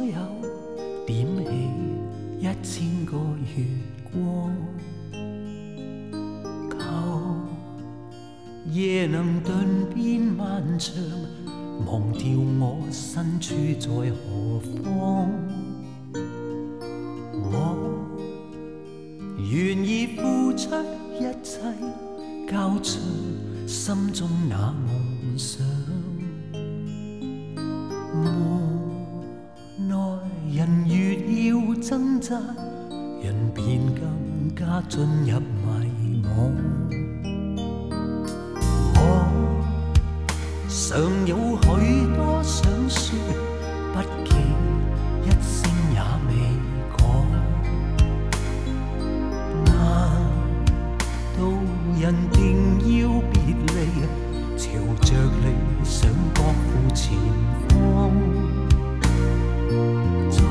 有，點起1000個月光。求夜能頓變漫長，忘掉我身處在何方。我願意付出一切，交出心中那夢想。無奈人越要掙扎，人便更加進入迷惘。我尚有許多想說，不記一聲也未講。難道人定要別離，朝着理想各赴前方？再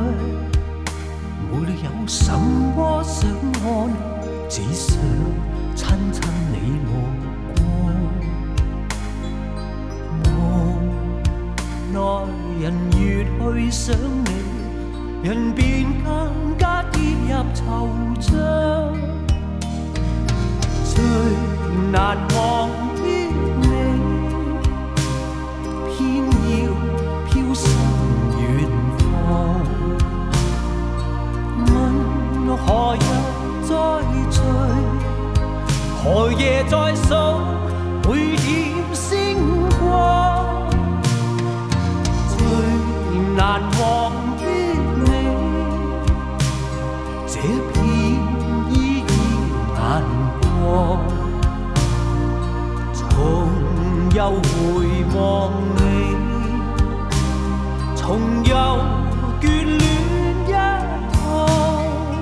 沒有什麼想看，只想親親你目光。無奈人越去想你，人便更加跌入惆悵。最難忘的你，偏要飄身遠方。問何日再聚，何夜再數每點星光。最難忘的你，這片依依眼光。重又回望你，重又眷戀一趟。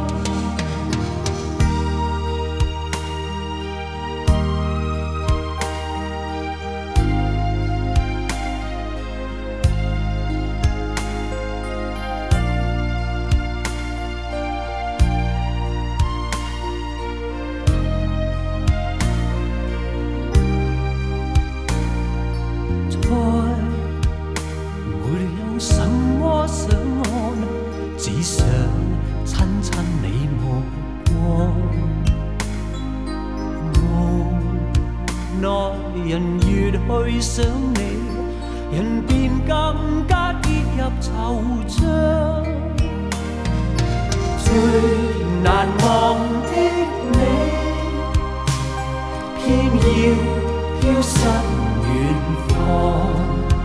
只想親親你目光。無奈人越去想你，人便更加跌入惆悵。最難忘的你，偏要飄身遠方。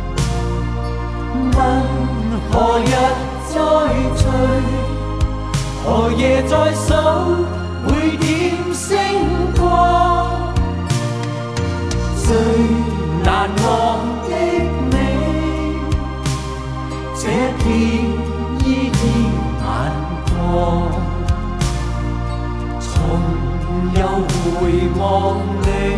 問何日再聚，何夜再數每點星光。最難忘的你，這片依依眼光。重又回望你，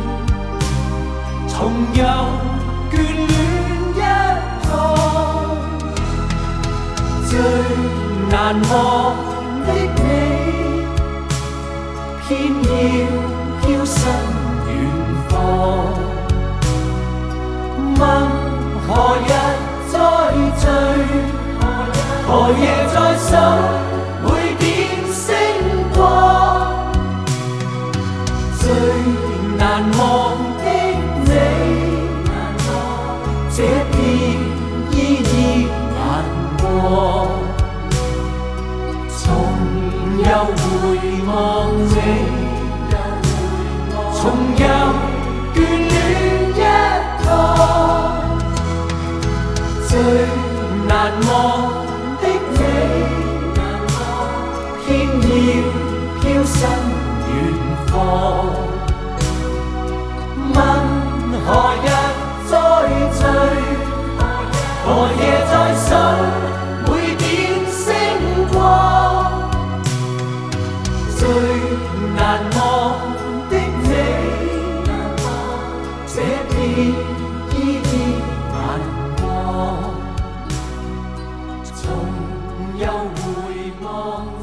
重又眷戀一趟。最難忘的你，偏要飄身遠方。問何日再聚，何夜再數每點星光。最難忘的你，這片依依眼光。重又回望你，重又眷戀一趟。最難忘的你，偏要飄身遠方。問何日再聚，何夜再數每點星光。最難忘的你，這片依依眼光。重又回望。